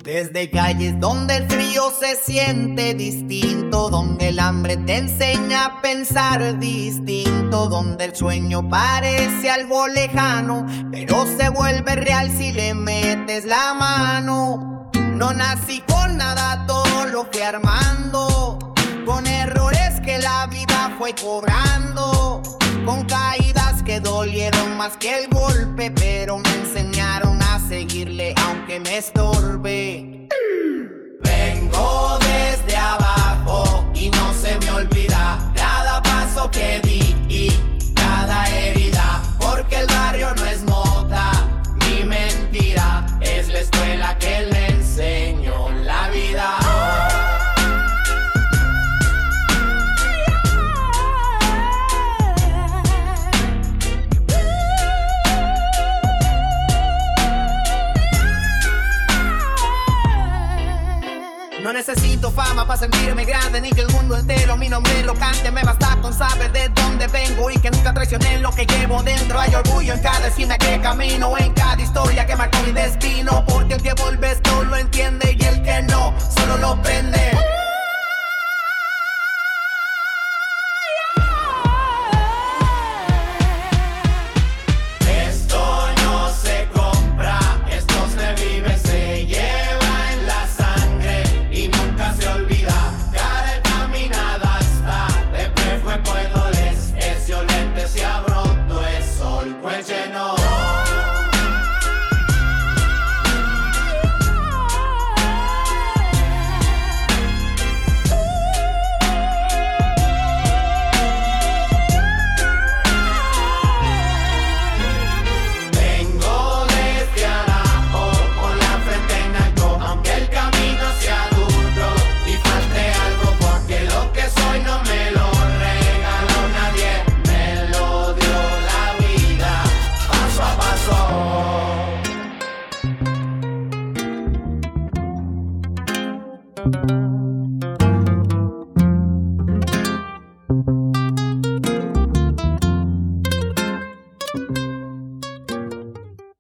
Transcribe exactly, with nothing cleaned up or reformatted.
Desde calles donde el frío se siente distinto, donde el hambre te enseña a pensar distinto, donde el sueño parece algo lejano, pero se vuelve real si le metes la mano. No nací con nada, todo lo fui armando, con errores que la vida fue cobrando, con caídas que dolieron más que el golpe, pero me enseñaron a seguirle aunque me estorbe. Vengo desde abajo y no se me olvida cada paso que di y cada herida, porque el barrio no es moda ni mentira, es la escuela que le enseñó la vida. No necesito fama para sentirme grande, ni que el mundo entero mi nombre lo cante. Me basta con saber de dónde vengo y que nunca traicioné lo que llevo dentro. Hay orgullo en cada esquina que camino, en cada historia que marcó mi destino, porque el que vuelve esto lo entiende y el que no solo lo prende.